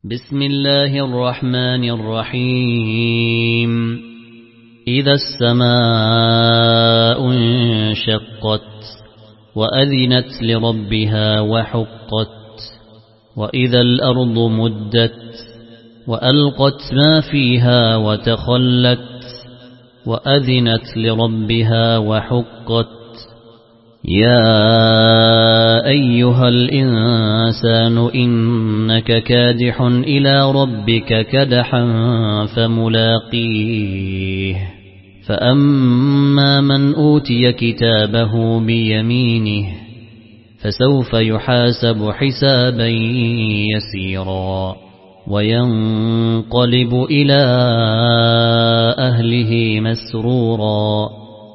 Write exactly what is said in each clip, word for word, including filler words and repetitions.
بسم الله الرحمن الرحيم إذا السماء انشقت وأذنت لربها وحقت وإذا الأرض مدت وألقت ما فيها وتخلت وأذنت لربها وحقت يا أيها الإنسان إنك كادح إلى ربك كدحا فملاقيه فأما من أوتي كتابه بيمينه فسوف يحاسب حسابا يسيرا وينقلب إلى أهله مسرورا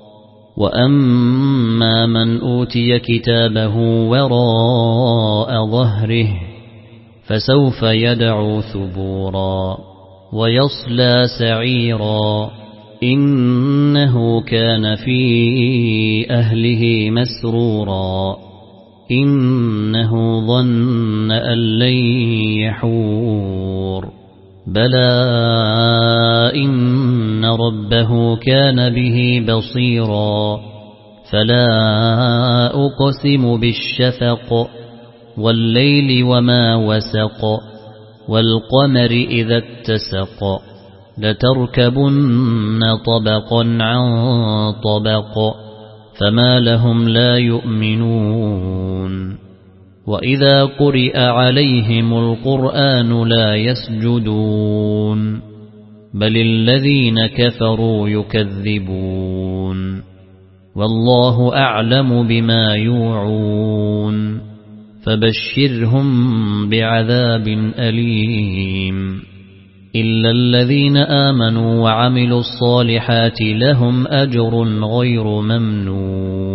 وأما من أوتي كتابه وراء ظهره فسوف يدعو ثبورا ويصلى سعيرا إنه كان في أهله مسرورا إنه ظن أن لن يحور بلى إن ربه كان به بصيرا فلا أقسم بالشفق والليل وما وسق والقمر إذا اتسق لتركبن طبقا عن طبق فما لهم لا يؤمنون وإذا قرئ عليهم القرآن لا يسجدون بل الذين كفروا يكذبون والله أعلم بما يوعون فبشرهم بعذاب أليم إلا الذين آمنوا وعملوا الصالحات لهم أجر غير ممنون